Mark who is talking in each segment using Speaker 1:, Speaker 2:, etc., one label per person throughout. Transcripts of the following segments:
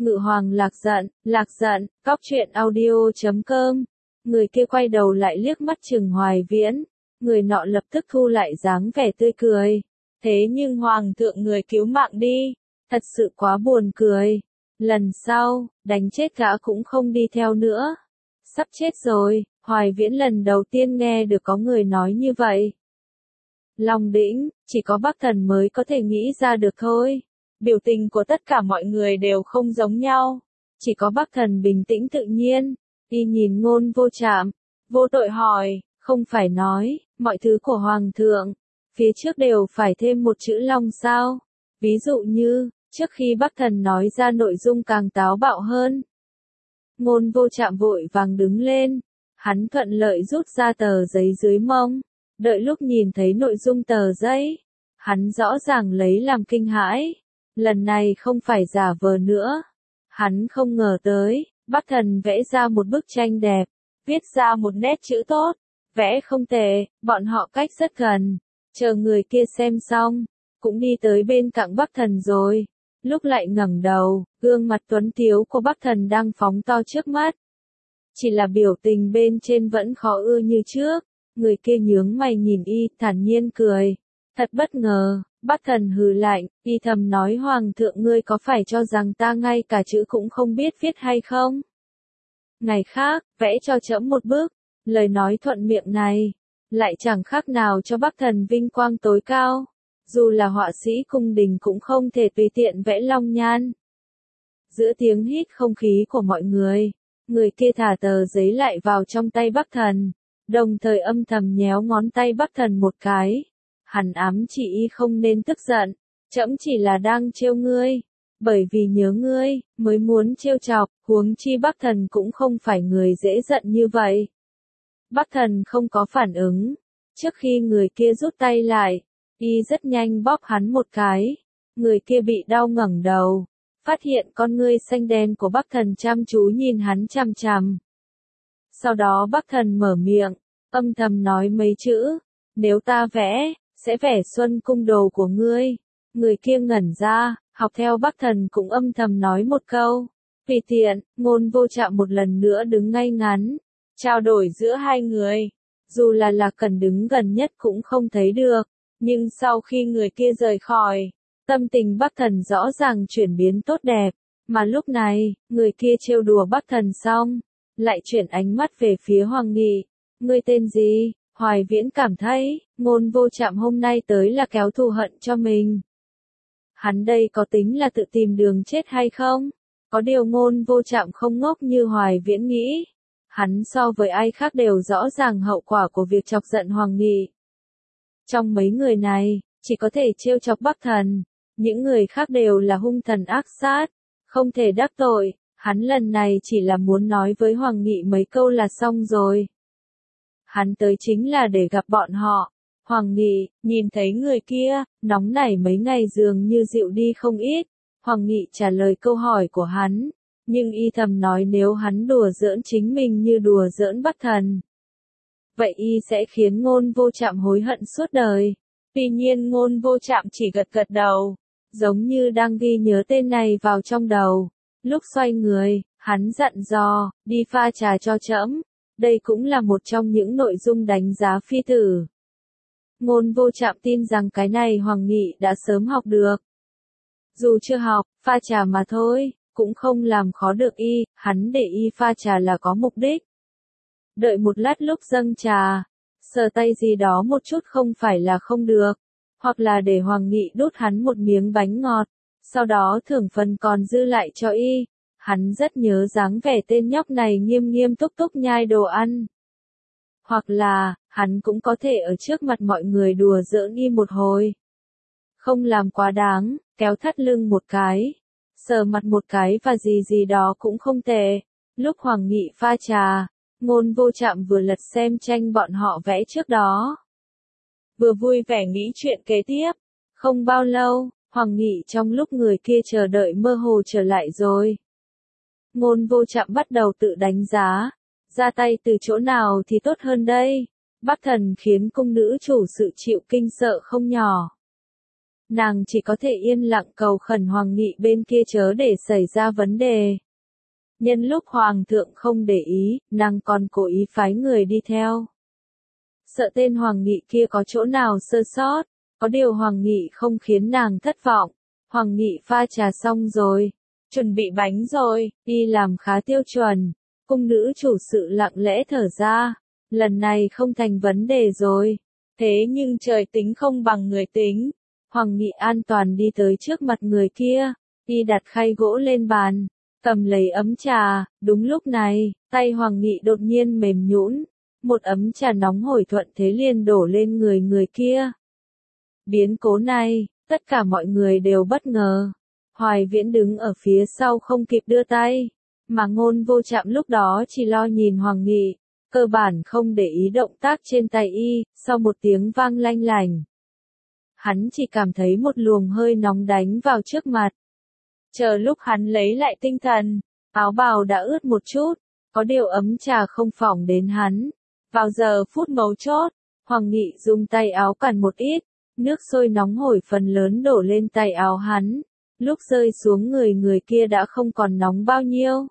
Speaker 1: Ngự hoàng lạc giận, cóc truyện audio.com. Người kia quay đầu lại liếc mắt chừng Hoài Viễn, người nọ lập tức thu lại dáng vẻ tươi cười. Thế nhưng hoàng thượng người cứu mạng đi, thật sự quá buồn cười. Lần sau, đánh chết gã cũng không đi theo nữa. Sắp chết rồi, Hoài Viễn lần đầu tiên nghe được có người nói như vậy. Long Đĩnh, chỉ có Bắc Thần mới có thể nghĩ ra được thôi. Biểu tình của tất cả mọi người đều không giống nhau. Chỉ có Bắc Thần bình tĩnh tự nhiên. Y nhìn Ngôn Vô Trạm, vô tội hỏi, không phải nói, mọi thứ của Hoàng thượng, phía trước đều phải thêm một chữ Long sao? Ví dụ như, trước khi Bắc Thần nói ra nội dung càng táo bạo hơn. Ngôn Vô Trạm vội vàng đứng lên, hắn thuận lợi rút ra tờ giấy dưới mông, đợi lúc nhìn thấy nội dung tờ giấy, hắn rõ ràng lấy làm kinh hãi, lần này không phải giả vờ nữa. Hắn không ngờ tới, Bắc Thần vẽ ra một bức tranh đẹp, viết ra một nét chữ tốt, vẽ không tệ, bọn họ cách rất gần, chờ người kia xem xong, cũng đi tới bên cạnh Bắc Thần rồi. Lúc lại ngẩng đầu, gương mặt tuấn tiếu của Bắc Thần đang phóng to trước mắt. Chỉ là biểu tình bên trên vẫn khó ưa như trước, người kia nhướng mày nhìn y, thản nhiên cười. Thật bất ngờ, Bắc Thần hừ lạnh, y thầm nói Hoàng thượng ngươi có phải cho rằng ta ngay cả chữ cũng không biết viết hay không? Ngày khác, vẽ cho trẫm một bức, lời nói thuận miệng này, lại chẳng khác nào cho Bắc Thần vinh quang tối cao. Dù là họa sĩ cung đình cũng không thể tùy tiện vẽ long nhan. Giữa tiếng hít không khí của mọi người kia thả tờ giấy lại vào trong tay Bắc Thần, đồng thời âm thầm nhéo ngón tay Bắc Thần một cái. Hắn ám chỉ y không nên tức giận, trẫm chỉ là đang trêu ngươi, bởi vì nhớ ngươi, mới muốn trêu chọc, huống chi Bắc Thần cũng không phải người dễ giận như vậy. Bắc Thần không có phản ứng, trước khi người kia rút tay lại, y rất nhanh bóp hắn một cái, người kia bị đau ngẩng đầu, phát hiện con ngươi xanh đen của Bắc Thần chăm chú nhìn hắn chằm chằm. Sau đó Bắc Thần mở miệng, âm thầm nói mấy chữ, nếu ta vẽ, sẽ vẽ Xuân Cung đồ của ngươi. Người kia ngẩn ra, học theo Bắc Thần cũng âm thầm nói một câu. Tùy tiện, Ngôn Vô Trạm một lần nữa đứng ngay ngắn, trao đổi giữa hai người. Dù là cần đứng gần nhất cũng không thấy được, nhưng sau khi người kia rời khỏi, tâm tình Bắc Thần rõ ràng chuyển biến tốt đẹp. Mà lúc này, người kia trêu đùa Bắc Thần xong, lại chuyển ánh mắt về phía Hoàng Nghị. Ngươi tên gì? Hoài Viễn cảm thấy, Ngôn Vô Trạm hôm nay tới là kéo thù hận cho mình. Hắn đây có tính là tự tìm đường chết hay không? Có điều Ngôn Vô Trạm không ngốc như Hoài Viễn nghĩ. Hắn so với ai khác đều rõ ràng hậu quả của việc chọc giận Hoàng Nghị. Trong mấy người này, chỉ có thể trêu chọc Bắc Thần, những người khác đều là hung thần ác sát, không thể đắc tội. Hắn lần này chỉ là muốn nói với Hoàng Nghị mấy câu là xong rồi. Hắn tới chính là để gặp bọn họ. Hoàng Nghị, nhìn thấy người kia, nóng nảy mấy ngày dường như dịu đi không ít. Hoàng Nghị trả lời câu hỏi của hắn, nhưng y thầm nói nếu hắn đùa giỡn chính mình như đùa giỡn Bắc Thần, vậy y sẽ khiến Ngôn Vô Trạm hối hận suốt đời. Tuy nhiên Ngôn Vô Trạm chỉ gật gật đầu, giống như đang ghi nhớ tên này vào trong đầu. Lúc xoay người, hắn dặn dò, đi pha trà cho trẫm. Đây cũng là một trong những nội dung đánh giá phi tử. Ngôn Vô Trạm tin rằng cái này Hoàng Nghị đã sớm học được. Dù chưa học, pha trà mà thôi, cũng không làm khó được y, hắn để y pha trà là có mục đích. Đợi một lát lúc dâng trà, sờ tay gì đó một chút không phải là không được, hoặc là để Hoàng Nghị đút hắn một miếng bánh ngọt, sau đó thưởng phần còn dư lại cho y. Hắn rất nhớ dáng vẻ tên nhóc này nghiêm nghiêm túc túc nhai đồ ăn. Hoặc là, hắn cũng có thể ở trước mặt mọi người đùa giỡn y một hồi. Không làm quá đáng, kéo thắt lưng một cái, sờ mặt một cái và gì đó cũng không tệ. Lúc Hoàng Nghị pha trà, Ngôn Vô Trạm vừa lật xem tranh bọn họ vẽ trước đó, vừa vui vẻ nghĩ chuyện kế tiếp. Không bao lâu, Hoàng Nghị trong lúc người kia chờ đợi mơ hồ trở lại rồi. Ngôn Vô Trạm bắt đầu tự đánh giá, ra tay từ chỗ nào thì tốt hơn đây. Bắc Thần khiến cung nữ chủ sự chịu kinh sợ không nhỏ. nàng chỉ có thể yên lặng cầu khẩn Hoàng Nghị bên kia chớ để xảy ra vấn đề. Nhân lúc Hoàng thượng không để ý, nàng còn cố ý phái người đi theo. Sợ tên Hoàng Nghị kia có chỗ nào sơ sót, có điều Hoàng Nghị không khiến nàng thất vọng. Hoàng Nghị pha trà xong rồi, chuẩn bị bánh rồi, đi làm khá tiêu chuẩn. Cung nữ chủ sự lặng lẽ thở ra, lần này không thành vấn đề rồi. Thế nhưng trời tính không bằng người tính. Hoàng Nghị an toàn đi tới trước mặt người kia, y đặt khay gỗ lên bàn, cầm lấy ấm trà. Đúng lúc này, tay Hoàng Nghị đột nhiên mềm nhũn, một ấm trà nóng hổi thuận thế liền đổ lên người kia. Biến cố này, tất cả mọi người đều bất ngờ. Hoài Viễn đứng ở phía sau không kịp đưa tay, mà Ngôn Vô Trạm lúc đó chỉ lo nhìn Hoàng Nghị, cơ bản không để ý động tác trên tay y. Sau một tiếng vang lanh lành, hắn chỉ cảm thấy một luồng hơi nóng đánh vào trước mặt. Chờ lúc hắn lấy lại tinh thần, áo bào đã ướt một chút, có điều ấm trà không phỏng đến hắn. Vào giờ phút mấu chốt, Hoàng Nghị dùng tay áo cản một ít, nước sôi nóng hổi phần lớn đổ lên tay áo hắn. Lúc rơi xuống người kia đã không còn nóng bao nhiêu.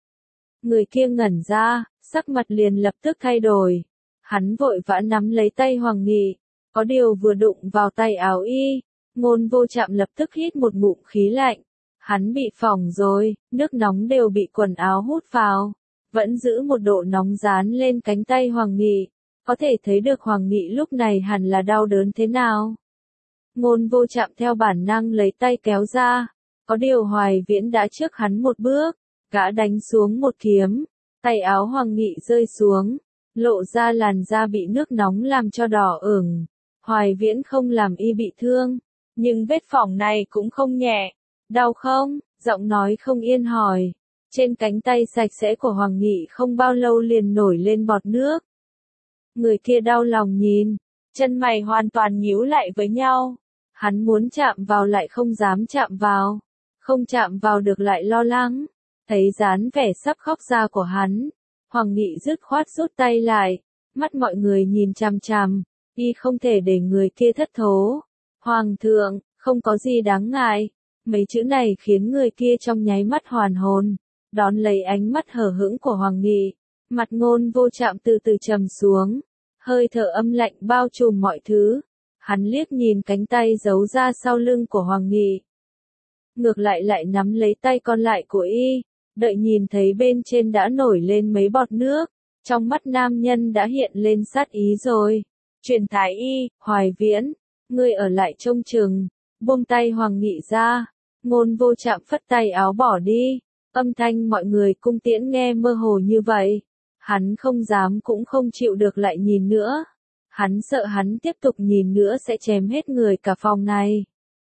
Speaker 1: Người kia ngẩn ra, sắc mặt liền lập tức thay đổi. Hắn vội vã nắm lấy tay Hoàng Nghị, có điều vừa đụng vào tay áo y, Ngôn Vô Trạm lập tức hít một ngụm khí lạnh. Hắn bị phỏng rồi, nước nóng đều bị quần áo hút vào, vẫn giữ một độ nóng dán lên cánh tay Hoàng Nghị. Có thể thấy được Hoàng Nghị lúc này hẳn là đau đớn thế nào. Ngôn Vô Trạm theo bản năng lấy tay kéo ra, có điều Hoài Viễn đã trước hắn một bước, gã đánh xuống một kiếm, tay áo Hoàng Nghị rơi xuống, lộ ra làn da bị nước nóng làm cho đỏ ửng. Hoài Viễn không làm y bị thương, nhưng vết phỏng này cũng không nhẹ. Đau không? Giọng nói không yên hỏi. Trên cánh tay sạch sẽ của Hoàng Nghị không bao lâu liền nổi lên bọt nước. Người kia đau lòng nhìn, chân mày hoàn toàn nhíu lại với nhau. Hắn muốn chạm vào lại không dám chạm vào, không chạm vào được lại lo lắng. Thấy dáng vẻ sắp khóc ra của hắn, Hoàng Nghị dứt khoát rút tay lại, mắt mọi người nhìn chằm chằm, y không thể để người kia thất thố. Hoàng thượng, không có gì đáng ngại. Mấy chữ này khiến người kia trong nháy mắt hoàn hồn, đón lấy ánh mắt hờ hững của Hoàng Nghị, mặt Ngôn Vô Trạm từ từ trầm xuống, hơi thở âm lạnh bao trùm mọi thứ. Hắn liếc nhìn cánh tay giấu ra sau lưng của Hoàng Nghị, ngược lại nắm lấy tay còn lại của y, đợi nhìn thấy bên trên đã nổi lên mấy bọt nước, trong mắt nam nhân đã hiện lên sát ý rồi. Truyền thái y, Hoài Viễn, ngươi ở lại trông chừng. Buông tay Hoàng Nghị ra, Ngôn Vô Trạm phất tay áo bỏ đi. Âm thanh mọi người cung tiễn nghe mơ hồ như vậy, hắn không dám cũng không chịu được lại nhìn nữa. Hắn sợ hắn tiếp tục nhìn nữa sẽ chém hết người cả phòng này.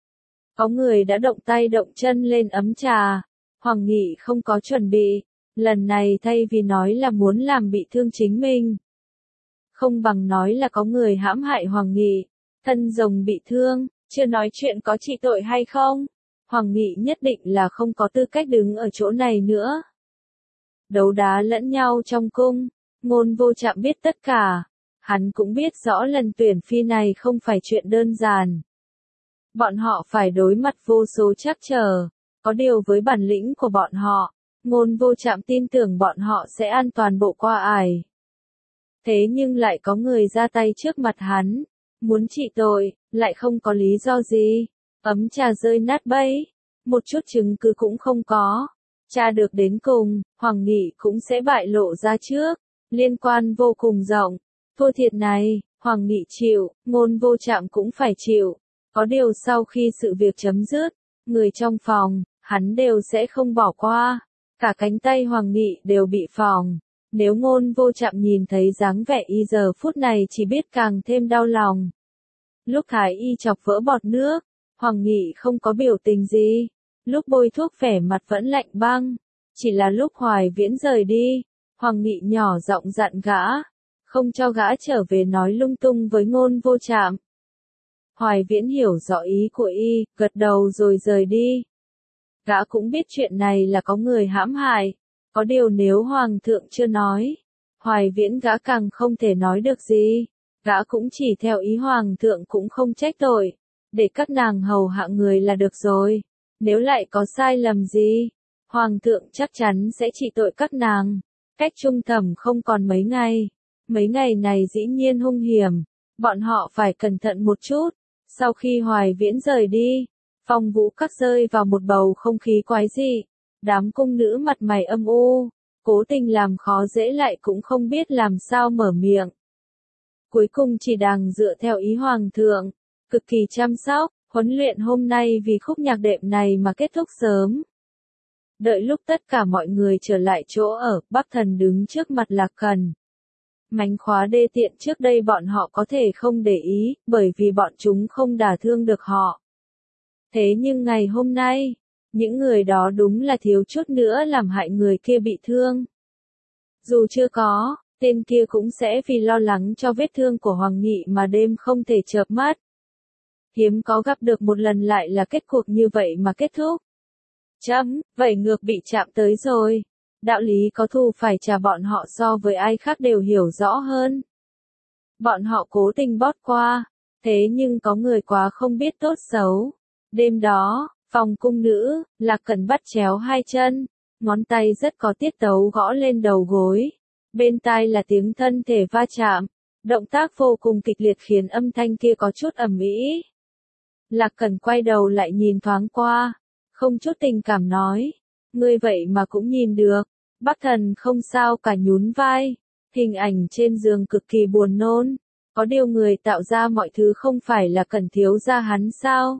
Speaker 1: Có người đã động tay động chân lên ấm trà. Hoàng Nghị không có chuẩn bị, lần này thay vì nói là muốn làm bị thương chính mình, không bằng nói là có người hãm hại Hoàng Nghị. Thân rồng bị thương, chưa nói chuyện có trị tội hay không. Hoàng Nghị nhất định là không có tư cách đứng ở chỗ này nữa. Đấu đá lẫn nhau trong cung, Ngôn Vô Trạm biết tất cả. Hắn cũng biết rõ lần tuyển phi này không phải chuyện đơn giản. Bọn họ phải đối mặt vô số trắc trở, có điều với bản lĩnh của bọn họ, Ngôn Vô Trạm tin tưởng bọn họ sẽ an toàn bộ qua ải. Thế nhưng lại có người ra tay trước mặt hắn, muốn trị tội, lại không có lý do gì. Ấm trà rơi nát bấy, một chút chứng cứ cũng không có. Tra được đến cùng, Hoàng Nghị cũng sẽ bại lộ ra trước, liên quan vô cùng rộng. Thua thiệt này, Hoàng Nghị chịu, Ngôn Vô Trạm cũng phải chịu. Có điều sau khi sự việc chấm dứt, người trong phòng, hắn đều sẽ không bỏ qua. Cả cánh tay Hoàng Nghị đều bị phỏng. Nếu Ngôn Vô Trạm nhìn thấy dáng vẻ y giờ phút này chỉ biết càng thêm đau lòng. Lúc thái y chọc vỡ bọt nước, Hoàng Nghị không có biểu tình gì. Lúc bôi thuốc vẻ mặt vẫn lạnh băng. Chỉ là lúc Hoài Viễn rời đi, Hoàng Nghị nhỏ giọng dặn gã, không cho gã trở về nói lung tung với Ngôn Vô Trạm. Hoài Viễn hiểu rõ ý của y, gật đầu rồi rời đi. Gã cũng biết chuyện này là có người hãm hại, có điều nếu Hoàng thượng chưa nói, Hoài Viễn gã càng không thể nói được gì. Gã cũng chỉ theo ý Hoàng thượng cũng không trách tội. để các nàng hầu hạ người là được rồi. Nếu lại có sai lầm gì, Hoàng thượng chắc chắn sẽ trị tội các nàng. Cách trung thẩm không còn mấy ngày. Mấy ngày này dĩ nhiên hung hiểm, bọn họ phải cẩn thận một chút. Sau khi Hoài Viễn rời đi, Phong Vũ Các rơi vào một bầu không khí quái dị. Đám cung nữ mặt mày âm u, cố tình làm khó dễ lại cũng không biết làm sao mở miệng. Cuối cùng chỉ đành dựa theo ý Hoàng thượng, cực kỳ chăm sóc, huấn luyện hôm nay vì khúc nhạc đệm này mà kết thúc sớm. Đợi lúc tất cả mọi người trở lại chỗ ở, Bắc Thần đứng trước mặt Lạc Cần. Mánh khóa đê tiện trước đây bọn họ có thể không để ý, bởi vì bọn chúng không đả thương được họ. Thế nhưng ngày hôm nay, những người đó đúng là thiếu chút nữa làm hại người kia bị thương. Dù chưa có, tên kia cũng sẽ vì lo lắng cho vết thương của Hoàng Nghị mà đêm không thể chợp mắt. Hiếm có gặp được một lần lại là kết cuộc như vậy mà kết thúc. Vậy ngược bị chạm tới rồi. Đạo lý có thù phải trả bọn họ so với ai khác đều hiểu rõ hơn. Bọn họ cố tình bót qua, thế nhưng có người quá không biết tốt xấu. Đêm đó, phòng cung nữ, Lạc Cần bắt chéo hai chân, ngón tay rất có tiết tấu gõ lên đầu gối. Bên tai là tiếng thân thể va chạm, động tác vô cùng kịch liệt khiến âm thanh kia có chút ầm ĩ. Lạc Cần quay đầu lại nhìn thoáng qua, không chút tình cảm nói, ngươi vậy mà cũng nhìn được. Bắc Thần không sao cả nhún vai, hình ảnh trên giường cực kỳ buồn nôn, có điều người tạo ra mọi thứ không phải là Cần thiếu gia hắn sao?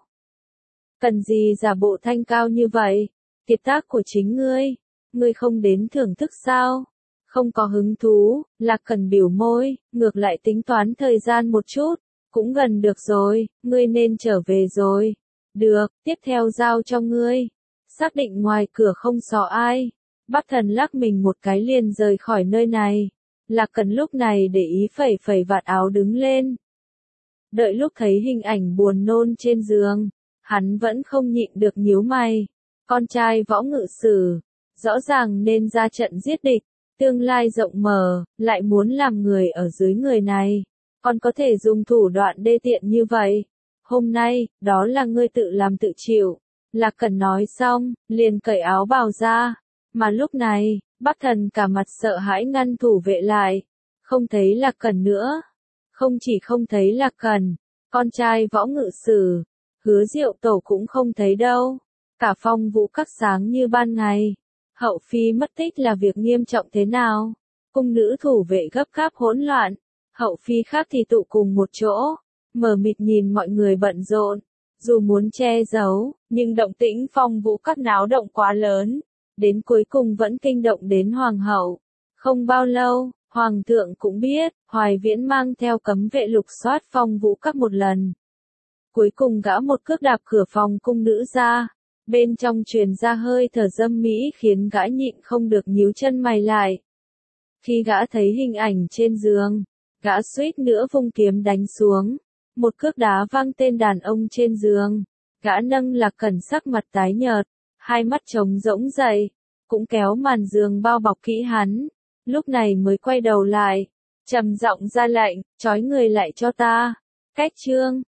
Speaker 1: Cần gì giả bộ thanh cao như vậy? Kiệt tác của chính ngươi không đến thưởng thức sao? Không có hứng thú, Lạc Cần biểu môi, ngược lại tính toán thời gian một chút, cũng gần được rồi, ngươi nên trở về rồi. Được, tiếp theo giao cho ngươi. Xác định ngoài cửa không sò ai. Bắc Thần lắc mình một cái liền rời khỏi nơi này. Lạc Cần lúc này để ý phẩy phẩy vạt áo đứng lên. Đợi lúc thấy hình ảnh buồn nôn trên giường, hắn vẫn không nhịn được nhíu mày. Con trai Võ Ngự Sử, rõ ràng nên ra trận giết địch, tương lai rộng mở, lại muốn làm người ở dưới người này, còn có thể dùng thủ đoạn đê tiện như vậy. Hôm nay, đó là ngươi tự làm tự chịu. Lạc Cần nói xong, liền cởi áo bào ra. Mà lúc này, Bắc Thần cả mặt sợ hãi ngăn thủ vệ lại. Không thấy Lạc Cần nữa. Không chỉ không thấy Lạc Cần, con trai Võ Ngự Sử, Hứa Diệu Tổ cũng không thấy đâu. Cả Phong Vũ Các sáng như ban ngày. Hậu phi mất tích là việc nghiêm trọng thế nào? Cung nữ thủ vệ gấp gáp hỗn loạn. Hậu phi khác thì tụ cùng một chỗ, mờ mịt nhìn mọi người bận rộn. Dù muốn che giấu, nhưng động tĩnh Phong Vũ Các náo động quá lớn, đến cuối cùng vẫn kinh động đến Hoàng hậu. Không bao lâu, Hoàng thượng cũng biết, Hoài Viễn mang theo cấm vệ lục soát Phong Vũ Các một lần. Cuối cùng gã một cước đạp cửa phòng cung nữ ra, bên trong truyền ra hơi thở dâm mỹ khiến gã nhịn không được nhíu chân mày lại. Khi gã thấy hình ảnh trên giường, gã suýt nữa vung kiếm đánh xuống. Một cước đá văng tên đàn ông trên giường. Gã nâng Lạc Cần sắc mặt tái nhợt, hai mắt trống rỗng dậy, cũng kéo màn giường bao bọc kỹ hắn. Lúc này mới quay đầu lại, trầm giọng ra lệnh, trói người lại cho ta. Cách chương